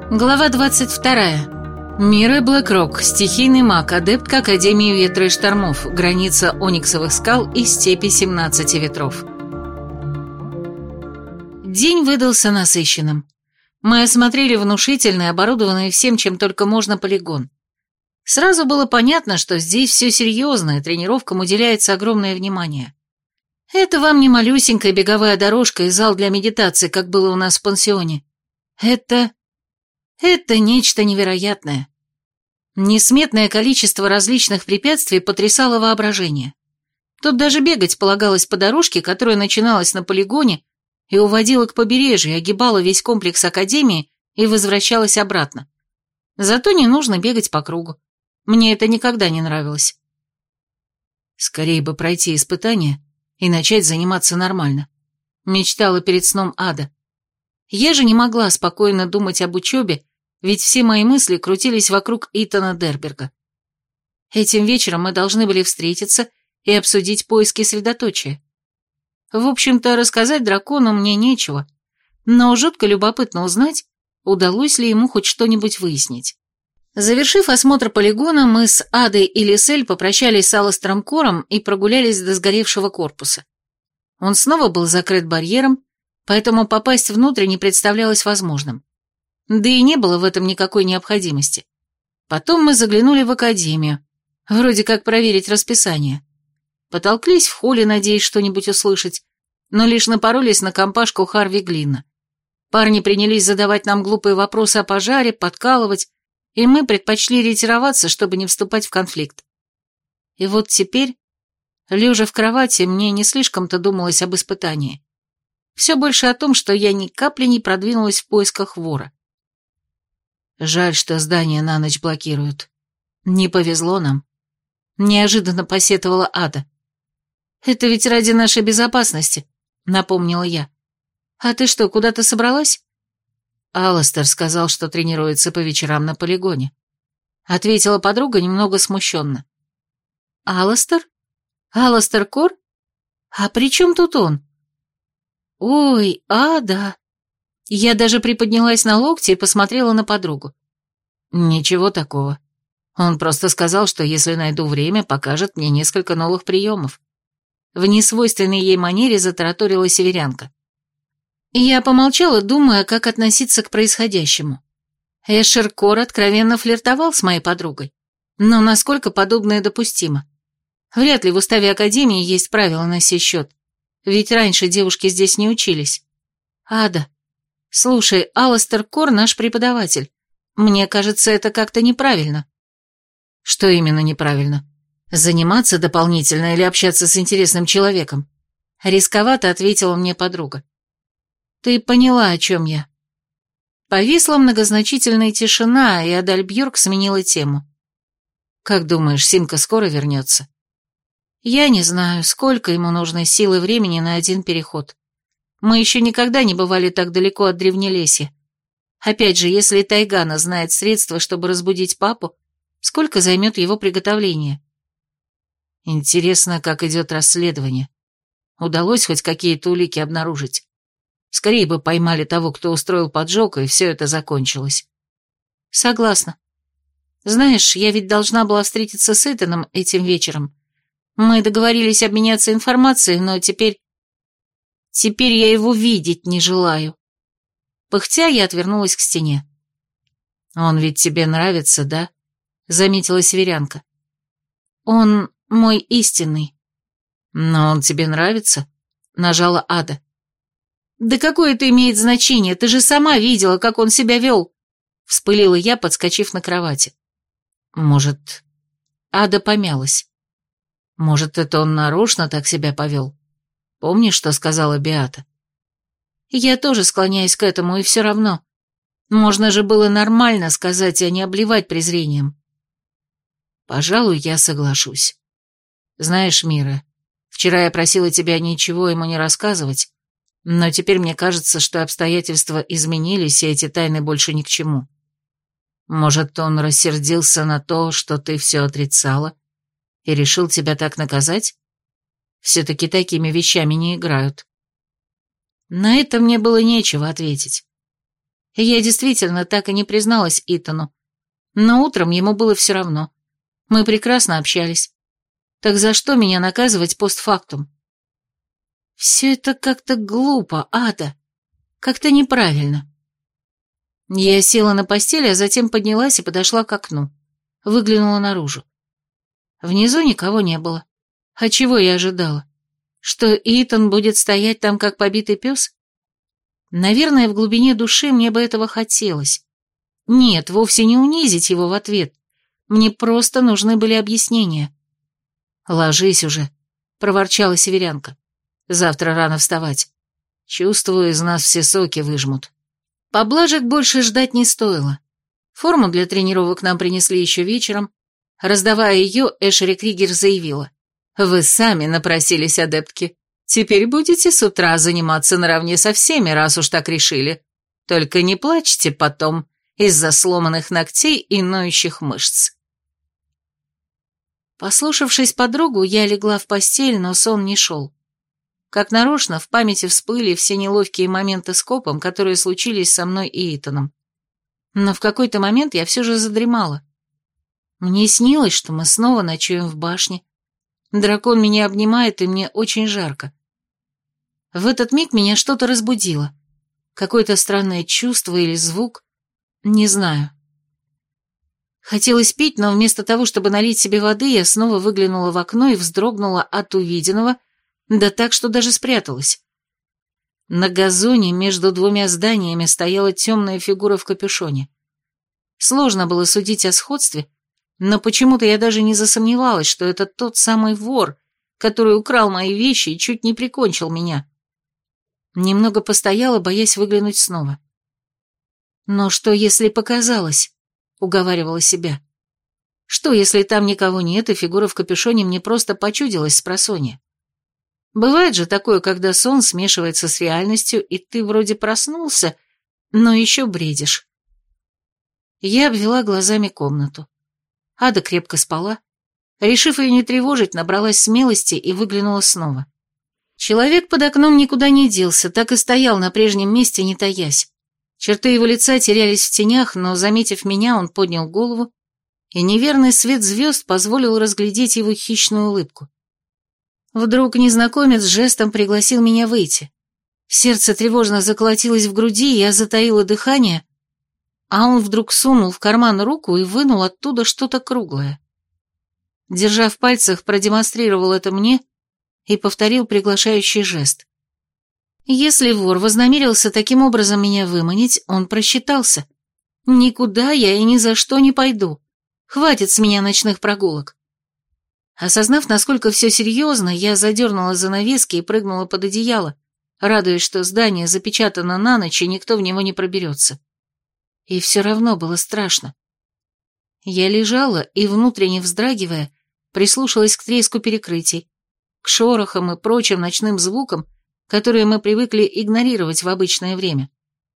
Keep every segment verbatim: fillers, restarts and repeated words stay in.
Глава двадцать вторая. Мира Блэкрок, стихийный маг, адептка Академии Ветра и Штормов, граница Ониксовых скал и степи семнадцати ветров. День выдался насыщенным. Мы осмотрели внушительный, оборудованный всем, чем только можно, полигон. Сразу было понятно, что здесь все серьезно, и тренировкам уделяется огромное внимание. Это вам не малюсенькая беговая дорожка и зал для медитации, как было у нас в пансионе. Это... это нечто невероятное. Несметное количество различных препятствий потрясало воображение. Тут даже бегать полагалось по дорожке, которая начиналась на полигоне и уводила к побережью, огибала весь комплекс Академии и возвращалась обратно. Зато не нужно бегать по кругу. Мне это никогда не нравилось. Скорее бы пройти испытание и начать заниматься нормально. Мечтала перед сном Ада. Я же не могла спокойно думать об учебе, ведь все мои мысли крутились вокруг Итана Дерберга. Этим вечером мы должны были встретиться и обсудить поиски средоточия. В общем-то, рассказать дракону мне нечего, но жутко любопытно узнать, удалось ли ему хоть что-нибудь выяснить. Завершив осмотр полигона, мы с Адой и Лисель попрощались с Аластером Кором и прогулялись до сгоревшего корпуса. Он снова был закрыт барьером, поэтому попасть внутрь не представлялось возможным. Да и не было в этом никакой необходимости. Потом мы заглянули в академию, вроде как проверить расписание. Потолклись в холле, надеясь что-нибудь услышать, но лишь напоролись на компашку Харви Глинна. Парни принялись задавать нам глупые вопросы о пожаре, подкалывать, и мы предпочли ретироваться, чтобы не вступать в конфликт. И вот теперь, лежа в кровати, мне не слишком-то думалось об испытании. Все больше о том, что я ни капли не продвинулась в поисках вора. Жаль, что здание на ночь блокируют. Не повезло нам. Неожиданно посетовала Ада. Это ведь ради нашей безопасности, напомнила я. А ты что, куда-то собралась? Аластер сказал, что тренируется по вечерам на полигоне. Ответила подруга немного смущенно. Аластер? Аластер Кор? А при чем тут он? Ой, Ада. Я даже приподнялась на локте и посмотрела на подругу. Ничего такого. Он просто сказал, что если найду время, покажет мне несколько новых приемов. В несвойственной ей манере затараторила северянка. Я помолчала, думая, как относиться к происходящему. Эшер Кор откровенно флиртовал с моей подругой. Но насколько подобное допустимо? Вряд ли в уставе Академии есть правила на сей счет. Ведь раньше девушки здесь не учились. Ада, слушай, Аластер Кор наш преподаватель. Мне кажется, это как-то неправильно. Что именно неправильно? Заниматься дополнительно или общаться с интересным человеком? Рисковато ответила мне подруга. Ты поняла, о чем я. Повисла многозначительная тишина, и Адальбьюрк сменила тему. Как думаешь, Симка скоро вернется? Я не знаю, сколько ему нужно сил и времени на один переход. Мы еще никогда не бывали так далеко от Древнелесья. Опять же, если Тайгана знает средства, чтобы разбудить папу, сколько займет его приготовление? Интересно, как идет расследование. Удалось хоть какие-то улики обнаружить? Скорее бы поймали того, кто устроил поджог, и все это закончилось. Согласна. Знаешь, я ведь должна была встретиться с Итаном этим вечером. Мы договорились обменяться информацией, но теперь... Теперь я его видеть не желаю. Пыхтя, я отвернулась к стене. Он ведь тебе нравится, да? Заметила северянка. Он мой истинный. Но он тебе нравится? Нажала Ада. Да какое это имеет значение? Ты же сама видела, как он себя вел. Вспылила я, подскочив на кровати. Может... Ада помялась. Может, это он нарочно так себя повел? Помнишь, что сказала Беата? Я тоже склоняюсь к этому, и все равно. Можно же было нормально сказать, а не обливать презрением. Пожалуй, я соглашусь. Знаешь, Мира, вчера я просила тебя ничего ему не рассказывать, но теперь мне кажется, что обстоятельства изменились, и эти тайны больше ни к чему. Может, он рассердился на то, что ты все отрицала, и решил тебя так наказать? Все-таки такими вещами не играют. На это мне было нечего ответить. Я действительно так и не призналась Итану. Но утром ему было все равно. Мы прекрасно общались. Так за что меня наказывать постфактум? Все это как-то глупо, Ада. Как-то неправильно. Я села на постели, а затем поднялась и подошла к окну. Выглянула наружу. Внизу никого не было. А чего я ожидала? Что Итан будет стоять там, как побитый пес? Наверное, в глубине души мне бы этого хотелось. Нет, вовсе не унизить его в ответ. Мне просто нужны были объяснения. «Ложись уже», — проворчала северянка. «Завтра рано вставать. Чувствую, из нас все соки выжмут». Поблажек больше ждать не стоило. Форму для тренировок нам принесли еще вечером. Раздавая ее, Эшери Кригер заявила. «Вы сами напросились, адептки. Теперь будете с утра заниматься наравне со всеми, раз уж так решили. Только не плачьте потом из-за сломанных ногтей и ноющих мышц». Послушавшись подругу, я легла в постель, но сон не шел. Как нарочно, в памяти всплыли все неловкие моменты с копом, которые случились со мной и Итаном. Но в какой-то момент я все же задремала. Мне снилось, что мы снова ночуем в башне. Дракон меня обнимает, и мне очень жарко. В этот миг меня что-то разбудило. Какое-то странное чувство или звук. Не знаю. Хотелось пить, но вместо того, чтобы налить себе воды, я снова выглянула в окно и вздрогнула от увиденного, да так, что даже спряталась. На газоне между двумя зданиями стояла темная фигура в капюшоне. Сложно было судить о сходстве, но почему-то я даже не засомневалась, что это тот самый вор, который украл мои вещи и чуть не прикончил меня. Немного постояла, боясь выглянуть снова. «Но что, если показалось?» — уговаривала себя. «Что, если там никого нет, и фигура в капюшоне мне просто почудилась спросонья? Бывает же такое, когда сон смешивается с реальностью, и ты вроде проснулся, но еще бредишь». Я обвела глазами комнату. Ада крепко спала. Решив ее не тревожить, набралась смелости и выглянула снова. Человек под окном никуда не делся, так и стоял на прежнем месте, не таясь. Черты его лица терялись в тенях, но, заметив меня, он поднял голову, и неверный свет звезд позволил разглядеть его хищную улыбку. Вдруг незнакомец жестом пригласил меня выйти. Сердце тревожно заколотилось в груди, я затаила дыхание, а он вдруг сунул в карман руку и вынул оттуда что-то круглое. Держа в пальцах, продемонстрировал это мне и повторил приглашающий жест. Если вор вознамерился таким образом меня выманить, он просчитался. Никуда я и ни за что не пойду. Хватит с меня ночных прогулок. Осознав, насколько все серьезно, я задернула занавески и прыгнула под одеяло, радуясь, что здание запечатано на ночь, и никто в него не проберется. И все равно было страшно. Я лежала и, внутренне вздрагивая, прислушалась к треску перекрытий, к шорохам и прочим ночным звукам, которые мы привыкли игнорировать в обычное время.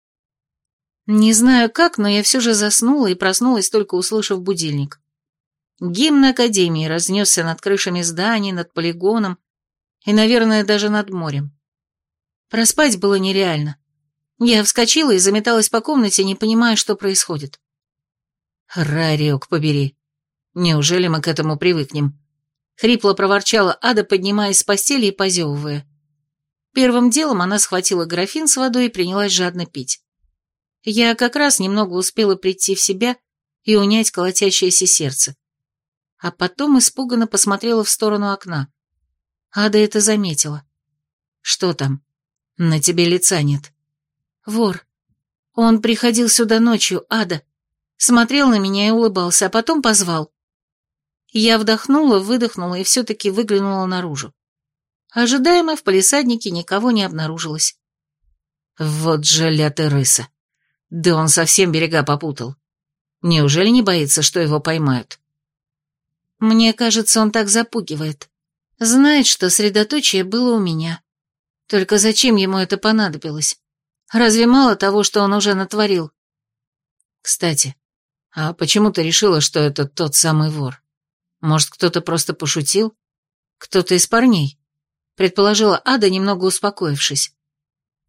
Не знаю как, но я все же заснула и проснулась, только услышав будильник. Гимн Академии разнесся над крышами зданий, над полигоном и, наверное, даже над морем. Проспать было нереально. Я вскочила и заметалась по комнате, не понимая, что происходит. «Рарек побери. Неужели мы к этому привыкнем?» Хрипло проворчала Ада, поднимаясь с постели и позевывая. Первым делом она схватила графин с водой и принялась жадно пить. Я как раз немного успела прийти в себя и унять колотящееся сердце. А потом испуганно посмотрела в сторону окна. Ада это заметила. «Что там? На тебе лица нет». «Вор. Он приходил сюда ночью, Ада. Смотрел на меня и улыбался, а потом позвал». Я вдохнула, выдохнула и все-таки выглянула наружу. Ожидаемо в палисаднике никого не обнаружилось. Вот же ля-ты рыса. Да он совсем берега попутал. Неужели не боится, что его поймают? Мне кажется, он так запугивает. Знает, что средоточие было у меня. Только зачем ему это понадобилось? Разве мало того, что он уже натворил? Кстати, а почему ты решила, что это тот самый вор? Может, кто-то просто пошутил? Кто-то из парней? Предположила Ада, немного успокоившись.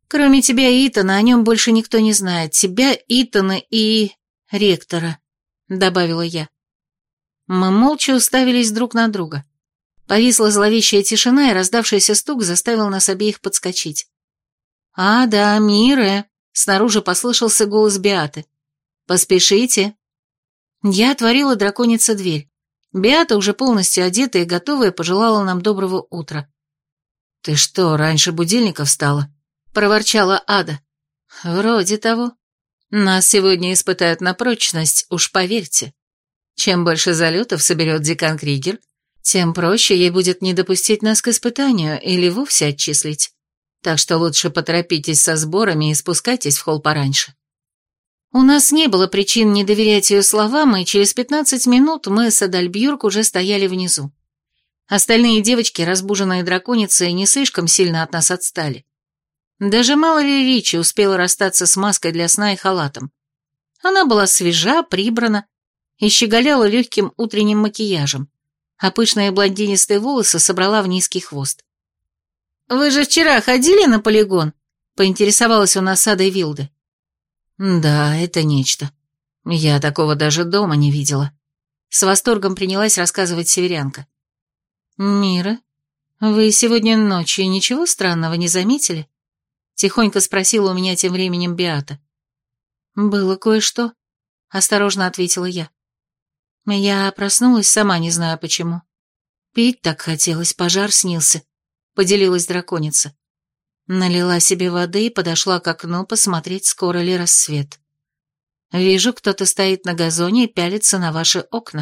Кроме тебя и Итана, о нем больше никто не знает. Тебя, Итана и... ректора», — добавила я. Мы молча уставились друг на друга. Повисла зловещая тишина, и раздавшийся стук заставил нас обеих подскочить. «А, да, Мире!» — снаружи послышался голос Беаты. «Поспешите!» Я отворила драконице дверь. Беата, уже полностью одетая и готовая, пожелала нам доброго утра. «Ты что, раньше будильника встала?» — проворчала Ада. «Вроде того. Нас сегодня испытают на прочность, уж поверьте. Чем больше залетов соберет декан Кригер, тем проще ей будет не допустить нас к испытанию или вовсе отчислить. Так что лучше поторопитесь со сборами и спускайтесь в холл пораньше». У нас не было причин не доверять ее словам, и через пятнадцать минут мы с Адальбьюрк уже стояли внизу. Остальные девочки, разбуженные драконицей, не слишком сильно от нас отстали. Даже Мэлори Ричи успела расстаться с маской для сна и халатом. Она была свежа, прибрана и щеголяла легким утренним макияжем, а пышные блондинистые волосы собрала в низкий хвост. «Вы же вчера ходили на полигон?» — поинтересовалась у нас Ада Вилды. «Да, это нечто. Я такого даже дома не видела», — с восторгом принялась рассказывать северянка. «Мира, вы сегодня ночью ничего странного не заметили?» — тихонько спросила у меня тем временем Беата. «Было кое-что», — осторожно ответила я. «Я проснулась, сама не знаю почему. Пить так хотелось, пожар снился», — поделилась драконица. Налила себе воды и подошла к окну посмотреть, скоро ли рассвет. Вижу, кто-то стоит на газоне и пялится на ваши окна.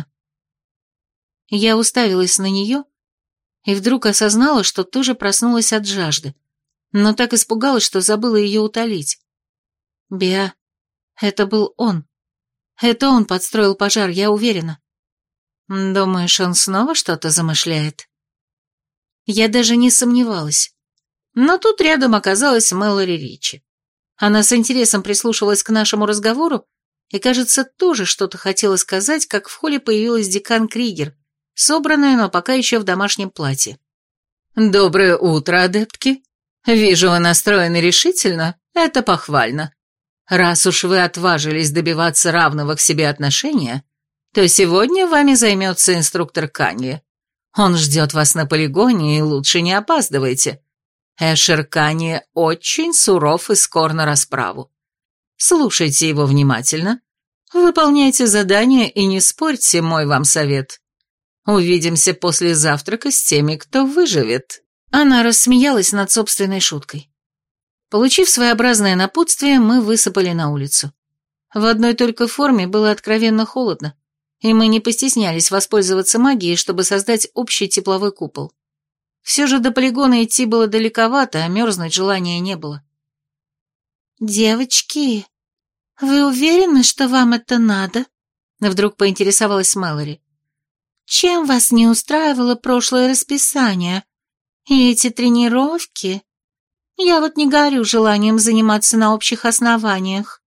Я уставилась на нее и вдруг осознала, что тоже проснулась от жажды, но так испугалась, что забыла ее утолить. Беа, это был он. Это он подстроил пожар, я уверена. Думаешь, он снова что-то замышляет? Я даже не сомневалась. Но тут рядом оказалась Мэлори Ричи. Она с интересом прислушивалась к нашему разговору и, кажется, тоже что-то хотела сказать, как в холле появилась декан Кригер, собранная, но пока еще в домашнем платье. «Доброе утро, адептки. Вижу, вы настроены решительно, это похвально. Раз уж вы отважились добиваться равного к себе отношения, то сегодня вами займется инструктор Канье. Он ждет вас на полигоне, и лучше не опаздывайте. Эшер Канье очень суров и скор на расправу. Слушайте его внимательно, выполняйте задания и не спорьте, мой вам совет. Увидимся после завтрака с теми, кто выживет». Она рассмеялась над собственной шуткой. Получив своеобразное напутствие, мы высыпали на улицу. В одной только форме было откровенно холодно, и мы не постеснялись воспользоваться магией, чтобы создать общий тепловой купол. Все же до полигона идти было далековато, а мерзнуть желания не было. «Девочки, вы уверены, что вам это надо?» Вдруг поинтересовалась Мэлори. «Чем вас не устраивало прошлое расписание? И эти тренировки? Я вот не горю желанием заниматься на общих основаниях».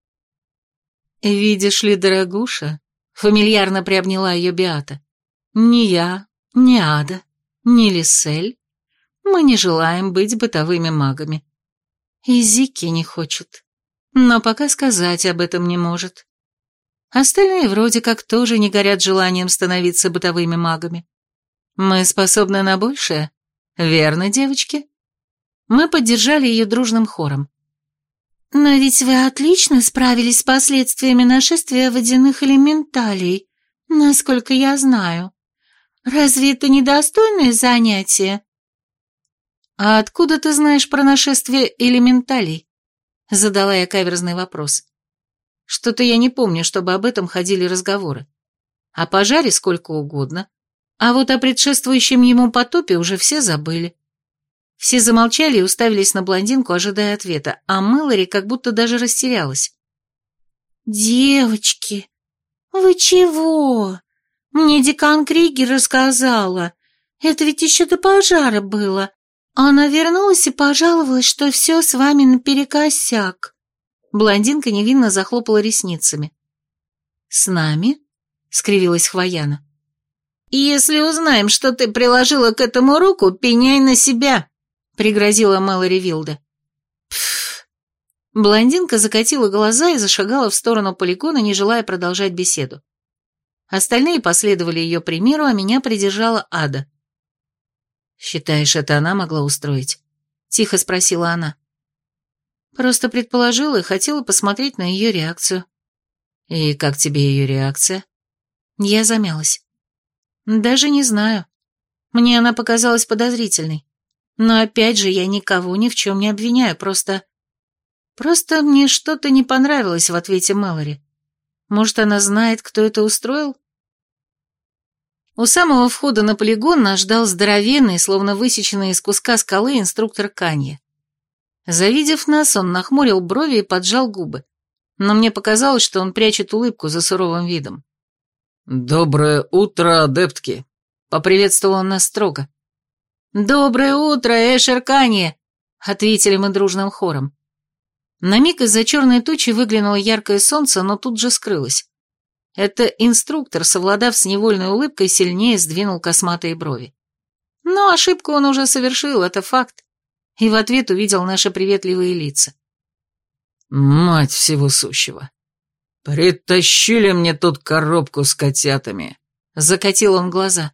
«Видишь ли, дорогуша», — фамильярно приобняла ее Беата, «ни я, ни Ада, ни Лисель, мы не желаем быть бытовыми магами. И Зикки не хочет, но пока сказать об этом не может. Остальные вроде как тоже не горят желанием становиться бытовыми магами. Мы способны на большее, верно, девочки?» Мы поддержали ее дружным хором. «Но ведь вы отлично справились с последствиями нашествия водяных элементалей, насколько я знаю. Разве это недостойное занятие?» «А откуда ты знаешь про нашествие элементалей?» — задала я каверзный вопрос. «Что-то я не помню, чтобы об этом ходили разговоры. О пожаре сколько угодно, а вот о предшествующем ему потопе уже все забыли». Все замолчали и уставились на блондинку, ожидая ответа, а Мэлори как будто даже растерялась. «Девочки, вы чего? Мне декан Кригер рассказала. Это ведь еще до пожара было. Она вернулась и пожаловалась, что все с вами наперекосяк». Блондинка невинно захлопала ресницами. «С нами?» — скривилась Хвояна. «Если узнаем, что ты приложила к этому руку, пеняй на себя», — пригрозила Мэлори Вилда. «Пф, Блондинка закатила глаза и зашагала в сторону полигона, не желая продолжать беседу. Остальные последовали ее примеру, а меня придержала Ада. «Считаешь, это она могла устроить?» — тихо спросила она. Просто предположила и хотела посмотреть на ее реакцию. «И как тебе ее реакция?» Я замялась. «Даже не знаю. Мне она показалась подозрительной. Но опять же, я никого ни в чем не обвиняю, просто... Просто мне что-то не понравилось в ответе Мэлори. Может, она знает, кто это устроил?» У самого входа на полигон нас ждал здоровенный, словно высеченный из куска скалы, инструктор Канье. Завидев нас, он нахмурил брови и поджал губы, но мне показалось, что он прячет улыбку за суровым видом. «Доброе утро, адептки!» — поприветствовал он нас строго. «Доброе утро, Эшер Канье!» — ответили мы дружным хором. На миг из-за черной тучи выглянуло яркое солнце, но тут же скрылось. Это инструктор, совладав с невольной улыбкой, сильнее сдвинул косматые брови. Но ошибку он уже совершил, это факт. И в ответ увидел наши приветливые лица. «Мать всего сущего! Притащили мне тут коробку с котятами!» Закатил он глаза.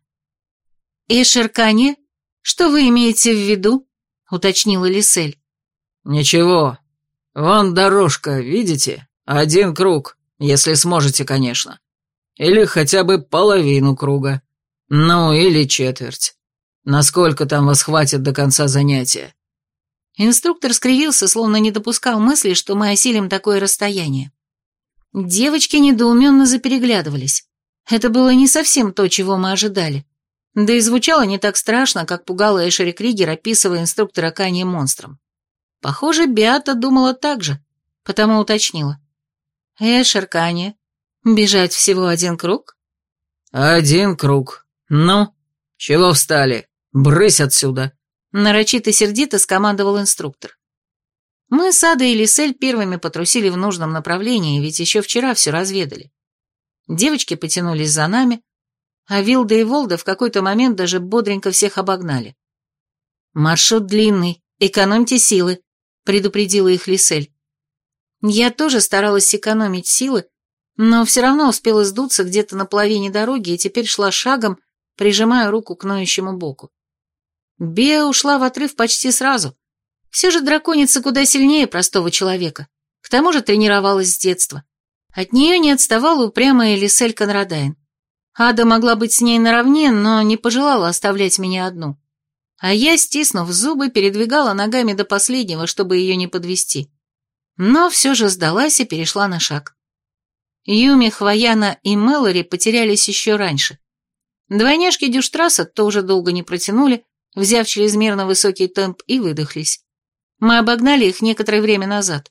«Эшер Канье, что вы имеете в виду?» — уточнила Лисель. «Ничего. Вон дорожка, видите? Один круг, если сможете, конечно. Или хотя бы половину круга. Ну, или четверть. Насколько там вас хватит до конца занятия?» Инструктор скривился, словно не допускал мысли, что мы осилим такое расстояние. Девочки недоуменно запереглядывались. Это было не совсем то, чего мы ожидали. Да и звучало не так страшно, как пугала Эшери Кригер, описывая инструктора Канье монстром. Похоже, Беата думала так же, потому уточнила. «Эшер Канье, бежать всего один круг?» «Один круг. Ну, чего встали? Брысь отсюда!» Нарочито сердито скомандовал инструктор. Мы с Адой и Лисель первыми потрусили в нужном направлении, ведь еще вчера все разведали. Девочки потянулись за нами, а Вилда и Волда в какой-то момент даже бодренько всех обогнали. «Маршрут длинный, экономьте силы», — предупредила их Лисель. Я тоже старалась экономить силы, но все равно успела сдуться где-то на половине дороги и теперь шла шагом, прижимая руку к ноющему боку. Беа ушла в отрыв почти сразу. Все же драконица куда сильнее простого человека. К тому же тренировалась с детства. От нее не отставала упрямая Лисель Конрадайн. Ада могла быть с ней наравне, но не пожелала оставлять меня одну. А я, стиснув зубы, передвигала ногами до последнего, чтобы ее не подвести. Но все же сдалась и перешла на шаг. Юми, Хвояна и Мэлори потерялись еще раньше. Двойняшки Дюштрасса тоже долго не протянули, взяв чрезмерно высокий темп, и выдохлись. Мы обогнали их некоторое время назад.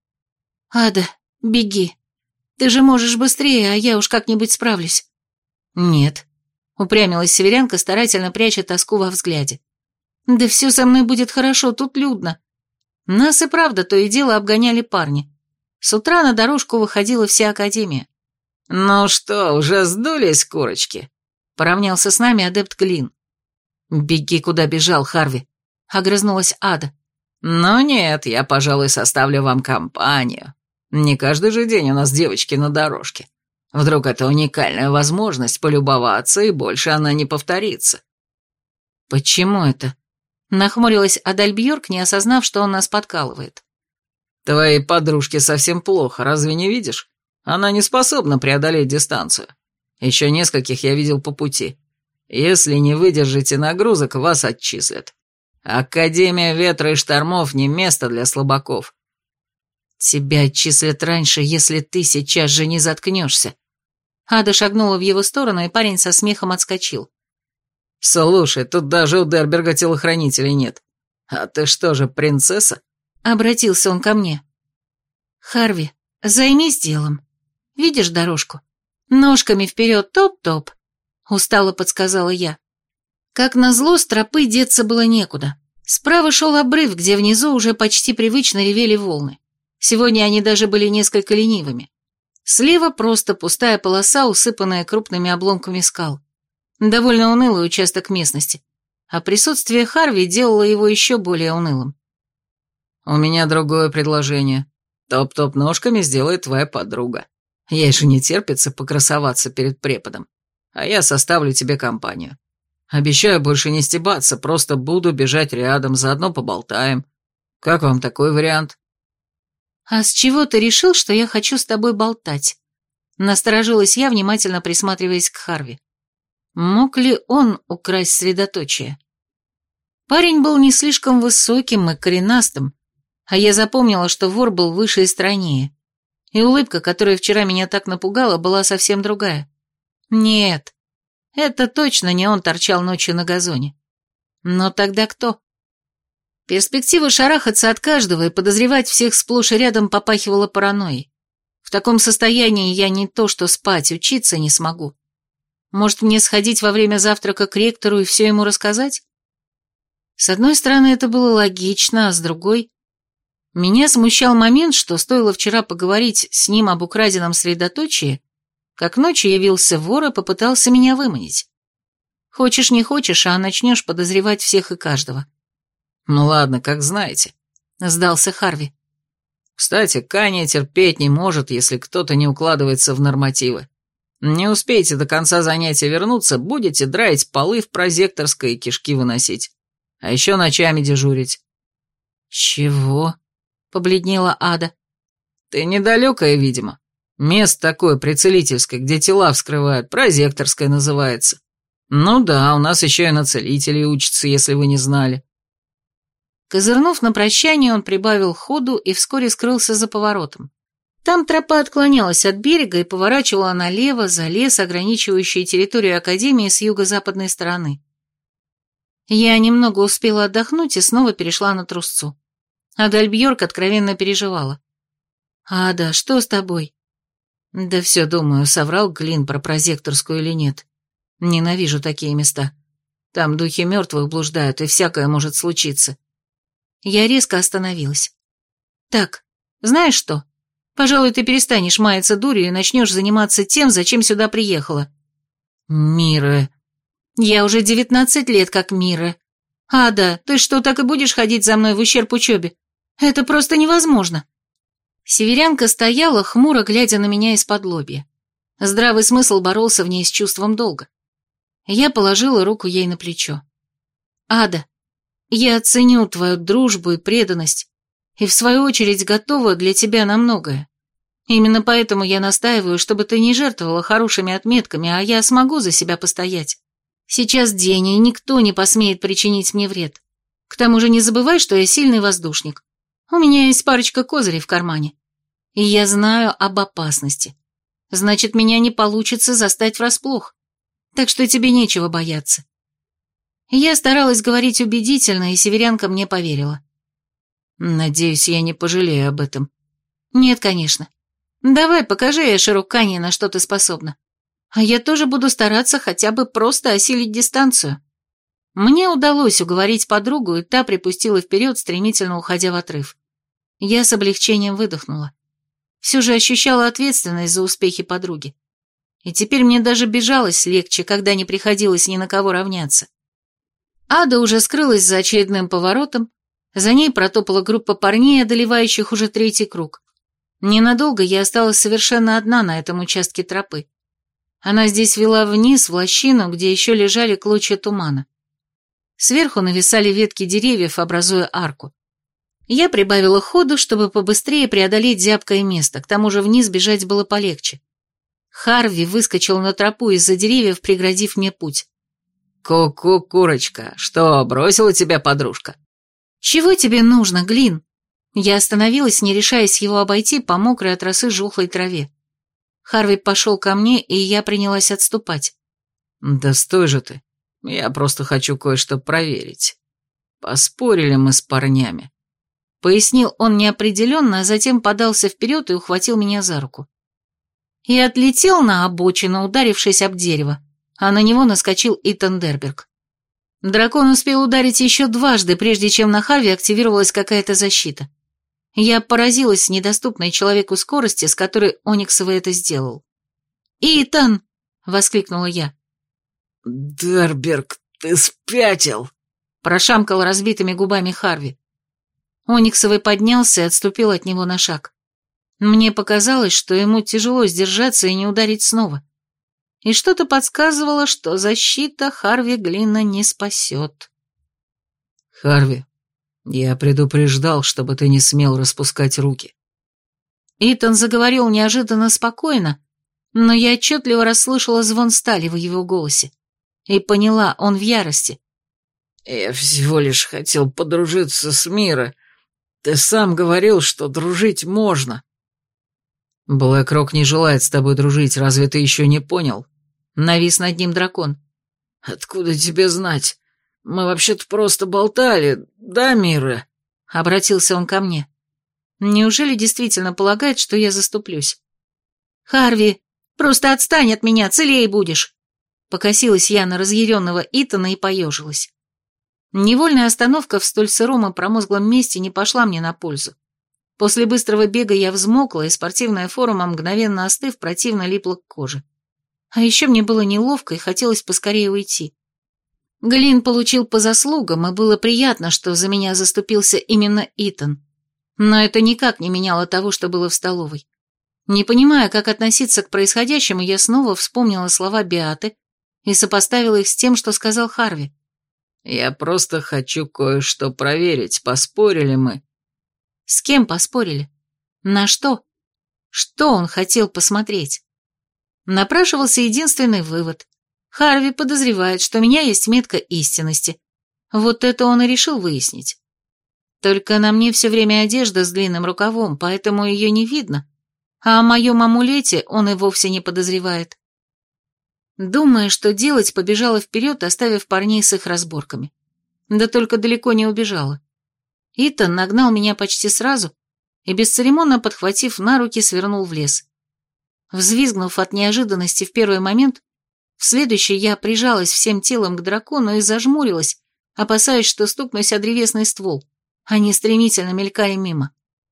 «Ада, беги. Ты же можешь быстрее, а я уж как-нибудь справлюсь». «Нет», — упрямилась северянка, старательно пряча тоску во взгляде. «Да все со мной будет хорошо, тут людно». Нас и правда то и дело обгоняли парни. С утра на дорожку выходила вся академия. «Ну что, уже сдулись, курочки?» — поравнялся с нами адепт Глин. «Беги, куда бежал, Харви», — огрызнулась Ада. «Ну нет, я, пожалуй, составлю вам компанию. Не каждый же день у нас девочки на дорожке. Вдруг это уникальная возможность полюбоваться, и больше она не повторится». «Почему это?» — нахмурилась Адальбьорк, не осознав, что он нас подкалывает. «Твоей подружке совсем плохо, разве не видишь? Она не способна преодолеть дистанцию. Еще нескольких я видел по пути. Если не выдержите нагрузок, вас отчислят. Академия ветра и штормов не место для слабаков». «Тебя отчислят раньше, если ты сейчас же не заткнешься». Ада шагнула в его сторону, и парень со смехом отскочил. «Слушай, тут даже у Дерберга телохранителей нет. А ты что же, принцесса?» Обратился он ко мне. «Харви, займись делом. Видишь дорожку? Ножками вперед, топ-топ», — устало подсказала я. Как назло, с тропы деться было некуда. Справа шел обрыв, где внизу уже почти привычно ревели волны. Сегодня они даже были несколько ленивыми. Слева просто пустая полоса, усыпанная крупными обломками скал. Довольно унылый участок местности, а присутствие Харви делало его еще более унылым. У меня другое предложение. Топ-топ ножками сделает твоя подруга. Ей же не терпится покрасоваться перед преподом. А я составлю тебе компанию. Обещаю больше не стебаться, просто буду бежать рядом, заодно поболтаем. Как вам такой вариант?» «А с чего ты решил, что я хочу с тобой болтать?» Насторожилась я, внимательно присматриваясь к Харви. Мог ли он украсть средоточие? Парень был не слишком высоким и коренастым, а я запомнила, что вор был выше и стройнее. И улыбка, которая вчера меня так напугала, была совсем другая. Нет, это точно не он торчал ночью на газоне. Но тогда кто? Перспектива шарахаться от каждого и подозревать всех сплошь и рядом попахивала паранойей. В таком состоянии я не то что спать, учиться не смогу. Может, мне сходить во время завтрака к ректору и все ему рассказать? С одной стороны, это было логично, а с другой... Меня смущал момент, что стоило вчера поговорить с ним об украденном средоточии, как ночью явился вор и попытался меня выманить. Хочешь не хочешь, а начнешь подозревать всех и каждого. «Ну ладно, как знаете», — сдался Харви. «Кстати, Каня терпеть не может, если кто-то не укладывается в нормативы. Не успеете до конца занятия вернуться, будете драить полы в прозекторской и кишки выносить. А еще ночами дежурить». «Чего?» — побледнела Ада. «Ты недалекая, видимо. Место такое прицелительское, где тела вскрывают, прозекторское называется. Ну да, у нас еще и на целителей учатся, если вы не знали». Козырнув на прощание, он прибавил ходу и вскоре скрылся за поворотом. Там тропа отклонялась от берега и поворачивала налево за лес, ограничивающий территорию Академии с юго-западной стороны. Я немного успела отдохнуть и снова перешла на трусцу. Адальбьорк откровенно переживала. «Ада, что с тобой?» «Да все, думаю, соврал Глин про прозекторскую или нет. Ненавижу такие места. Там духи мертвых блуждают, и всякое может случиться». Я резко остановилась. «Так, знаешь что? Пожалуй, ты перестанешь маяться дурью и начнешь заниматься тем, зачем сюда приехала». «Мира...» «Я уже девятнадцать лет как Мира. Ада, ты что, так и будешь ходить за мной в ущерб учебе? Это просто невозможно». Северянка стояла, хмуро глядя на меня из-под лобья. Здравый смысл боролся в ней с чувством долга. Я положила руку ей на плечо. «Ада, я ценю твою дружбу и преданность, и в свою очередь готова для тебя на многое. Именно поэтому я настаиваю, чтобы ты не жертвовала хорошими отметками, а я смогу за себя постоять. Сейчас день, и никто не посмеет причинить мне вред. К тому же не забывай, что я сильный воздушник. У меня есть парочка козырей в кармане. И я знаю об опасности. Значит, меня не получится застать врасплох. Так что тебе нечего бояться». Я старалась говорить убедительно, и северянка мне поверила. «Надеюсь, я не пожалею об этом». «Нет, конечно. Давай, покажи Эшеру Канье, на что ты способна. А я тоже буду стараться хотя бы просто осилить дистанцию». Мне удалось уговорить подругу, и та припустила вперед, стремительно уходя в отрыв. Я с облегчением выдохнула. Все же ощущала ответственность за успехи подруги. И теперь мне даже бежалось легче, когда не приходилось ни на кого равняться. Ада уже скрылась за очередным поворотом, за ней протопала группа парней, одолевающих уже третий круг. Ненадолго я осталась совершенно одна на этом участке тропы. Она здесь вела вниз, в лощину, где еще лежали клочья тумана. Сверху нависали ветки деревьев, образуя арку. Я прибавила ходу, чтобы побыстрее преодолеть зябкое место, к тому же вниз бежать было полегче. Харви выскочил на тропу из-за деревьев, преградив мне путь. «Ку-ку, курочка, что, бросила тебя подружка?» «Чего тебе нужно, Глин?» Я остановилась, не решаясь его обойти по мокрой от росы жухлой траве. Харви пошел ко мне, и я принялась отступать. «Да стой же ты, я просто хочу кое-что проверить. Поспорили мы с парнями», — пояснил он неопределенно, а затем подался вперед и ухватил меня за руку. И отлетел на обочину, ударившись об дерево, а на него наскочил Итан Дерберг. Дракон успел ударить еще дважды, прежде чем на Харви активировалась какая-то защита. Я поразилась недоступной человеку скорости, с которой Ониксовый это сделал. «Итан!» — воскликнула я. «Дерберг, ты спятил!» — прошамкал разбитыми губами Харви. Ониксовый поднялся и отступил от него на шаг. Мне показалось, что ему тяжело сдержаться и не ударить снова. И что-то подсказывало, что защита Харви Глина не спасет. «Харви, я предупреждал, чтобы ты не смел распускать руки». Итан заговорил неожиданно спокойно, но я отчетливо расслышала звон стали в его голосе. И поняла, он в ярости. «Я всего лишь хотел подружиться с Мирой. Ты сам говорил, что дружить можно». «Блэк-Рок не желает с тобой дружить, разве ты еще не понял?» Навис над ним дракон. «Откуда тебе знать? Мы вообще-то просто болтали, да, Мира?» Обратился он ко мне. Неужели действительно полагает, что я заступлюсь? «Харви, просто отстань от меня, целее будешь!» Покосилась я на разъяренного Итана и поежилась. Невольная остановка в столь сыром и промозглом месте не пошла мне на пользу. После быстрого бега я взмокла, и спортивная форма, мгновенно остыв, противно липла к коже. А еще мне было неловко и хотелось поскорее уйти. Глин получил по заслугам, и было приятно, что за меня заступился именно Итан. Но это никак не меняло того, что было в столовой. Не понимая, как относиться к происходящему, я снова вспомнила слова Беаты и сопоставила их с тем, что сказал Харви. «Я просто хочу кое-что проверить, поспорили мы». С кем поспорили? На что? Что он хотел посмотреть? Напрашивался единственный вывод. Харви подозревает, что у меня есть метка истинности. Вот это он и решил выяснить. Только на мне все время одежда с длинным рукавом, поэтому ее не видно, а о моем амулете он и вовсе не подозревает. Думая, что делать, побежала вперед, оставив парней с их разборками. Да только далеко не убежала. Итан нагнал меня почти сразу и, бесцеремонно подхватив на руки, свернул в лес. Взвизгнув от неожиданности в первый момент, в следующий я прижалась всем телом к дракону и зажмурилась, опасаясь, что стукнусь о древесный ствол. Они стремительно мелькали мимо.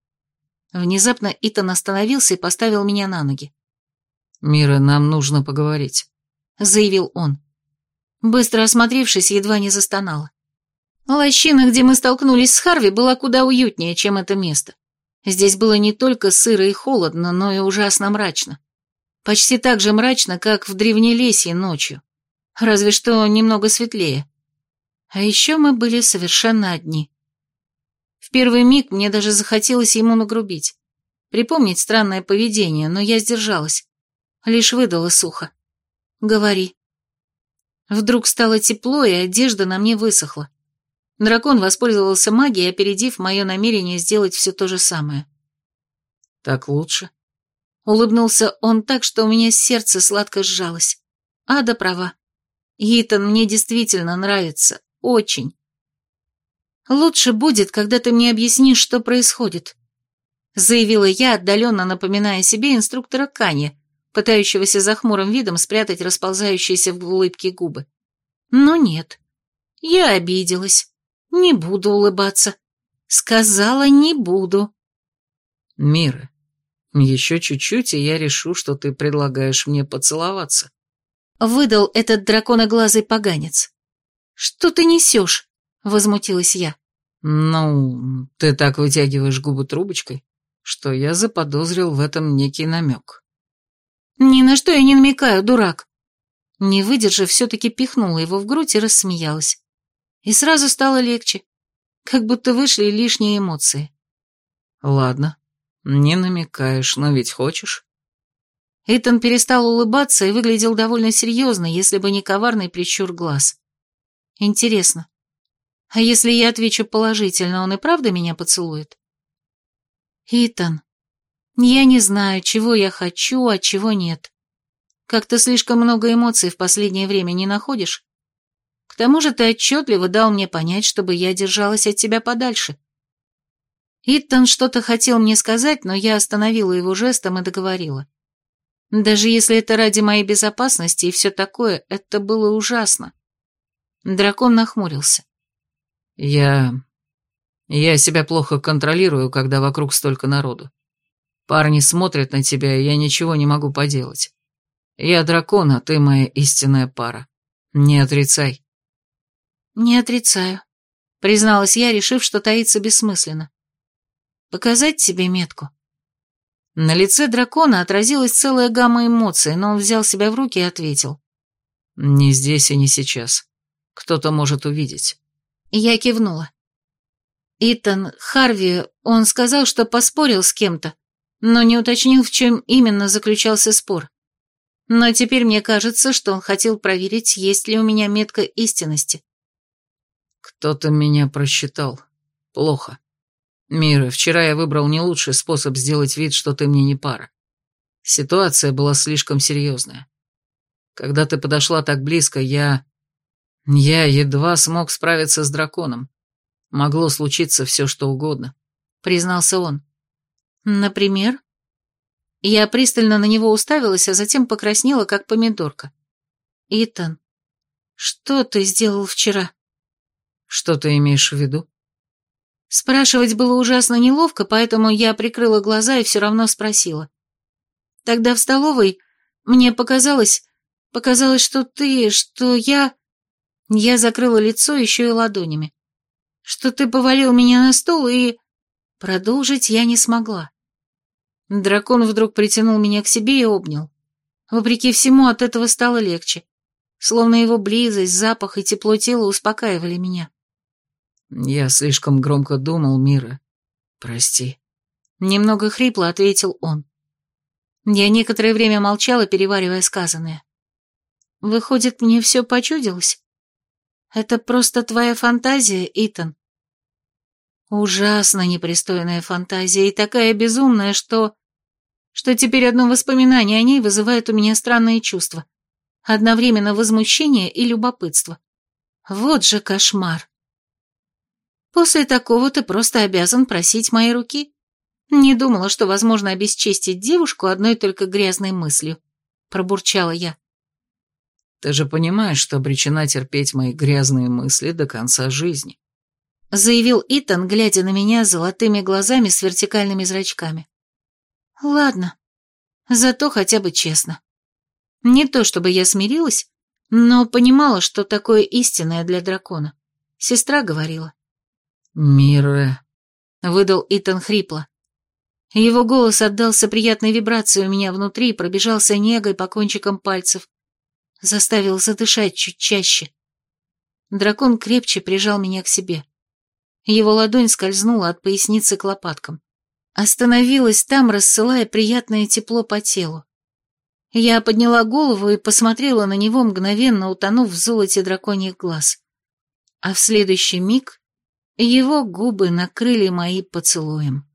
Внезапно Итан остановился и поставил меня на ноги. «Мира, нам нужно поговорить», — заявил он. Быстро осмотревшись, едва не застонала. Лощина, где мы столкнулись с Харви, была куда уютнее, чем это место. Здесь было не только сыро и холодно, но и ужасно мрачно. Почти так же мрачно, как в Древнелесье ночью. Разве что немного светлее. А еще мы были совершенно одни. В первый миг мне даже захотелось ему нагрубить. Припомнить странное поведение, но я сдержалась. Лишь выдала сухо. «Говори». Вдруг стало тепло, и одежда на мне высохла. Дракон воспользовался магией, опередив мое намерение сделать все то же самое. «Так лучше?» Улыбнулся он так, что у меня сердце сладко сжалось. Ада права. Итан мне действительно нравится. Очень. «Лучше будет, когда ты мне объяснишь, что происходит», заявила я, отдаленно напоминая себе инструктора Канья, пытающегося за хмурым видом спрятать расползающиеся в улыбке губы. Но нет. Я обиделась. Не буду улыбаться. Сказала, не буду. «Мира, еще чуть-чуть, и я решу, что ты предлагаешь мне поцеловаться», выдал этот драконоглазый поганец. «Что ты несешь?» — возмутилась я. «Ну, ты так вытягиваешь губы трубочкой, что я заподозрил в этом некий намек». «Ни на что я не намекаю, дурак». Не выдержав, все-таки пихнула его в грудь и рассмеялась. И сразу стало легче, как будто вышли лишние эмоции. «Ладно, не намекаешь, но ведь хочешь?» Итан перестал улыбаться и выглядел довольно серьезно, если бы не коварный прищур глаз. Интересно, а если я отвечу положительно, он и правда меня поцелует? Итан, я не знаю, чего я хочу, а чего нет. Как-то слишком много эмоций в последнее время не находишь? К тому же ты отчетливо дал мне понять, чтобы я держалась от тебя подальше. Итан что-то хотел мне сказать, но я остановила его жестом и договорила. Даже если это ради моей безопасности и все такое, это было ужасно. Дракон нахмурился. Я... я себя плохо контролирую, когда вокруг столько народу. Парни смотрят на тебя, и я ничего не могу поделать. Я дракон, а ты моя истинная пара. Не отрицай». «Не отрицаю», — призналась я, решив, что таиться бессмысленно. Показать тебе метку?» На лице дракона отразилась целая гамма эмоций, но он взял себя в руки и ответил. «Не здесь и не сейчас. Кто-то может увидеть». Я кивнула. Итан Харви, он сказал, что поспорил с кем-то, но не уточнил, в чем именно заключался спор. Но теперь мне кажется, что он хотел проверить, есть ли у меня метка истинности. «Кто-то меня просчитал. Плохо. Мира, вчера я выбрал не лучший способ сделать вид, что ты мне не пара. Ситуация была слишком серьезная. Когда ты подошла так близко, я... Я едва смог справиться с драконом. Могло случиться все, что угодно», — признался он. «Например?» Я пристально на него уставилась, а затем покраснела, как помидорка. «Итан, что ты сделал вчера?» «Что ты имеешь в виду?» Спрашивать было ужасно неловко, поэтому я прикрыла глаза и все равно спросила. «Тогда в столовой мне показалось... Показалось, что ты... Что я...» Я закрыла лицо еще и ладонями. «Что ты повалил меня на стол и...» Продолжить я не смогла. Дракон вдруг притянул меня к себе и обнял. Вопреки всему, от этого стало легче. Словно его близость, запах и тепло тела успокаивали меня. «Я слишком громко думал, Мира. Прости». Немного хрипло ответил он. Я некоторое время молчала, переваривая сказанное. «Выходит, мне все почудилось? Это просто твоя фантазия, Итан?» Ужасно непристойная фантазия и такая безумная, что... Что теперь одно воспоминание о ней вызывает у меня странные чувства. Одновременно возмущение и любопытство. Вот же кошмар. После такого ты просто обязан просить моей руки. Не думала, что возможно обесчестить девушку одной только грязной мыслью. Пробурчала я. «Ты же понимаешь, что обречена терпеть мои грязные мысли до конца жизни», — заявил Итан, глядя на меня золотыми глазами с вертикальными зрачками. «Ладно, зато хотя бы честно. Не то чтобы я смирилась, но понимала, что такое истинное для дракона. Сестра говорила». «Мира», — выдал Итан хрипло. Его голос отдался приятной вибрации у меня внутри и пробежался негой по кончикам пальцев. Заставил задышать чуть чаще. Дракон крепче прижал меня к себе. Его ладонь скользнула от поясницы к лопаткам. Остановилась там, рассылая приятное тепло по телу. Я подняла голову и посмотрела на него, мгновенно утонув в золоте драконьих глаз. А в следующий миг его губы накрыли мои поцелуем.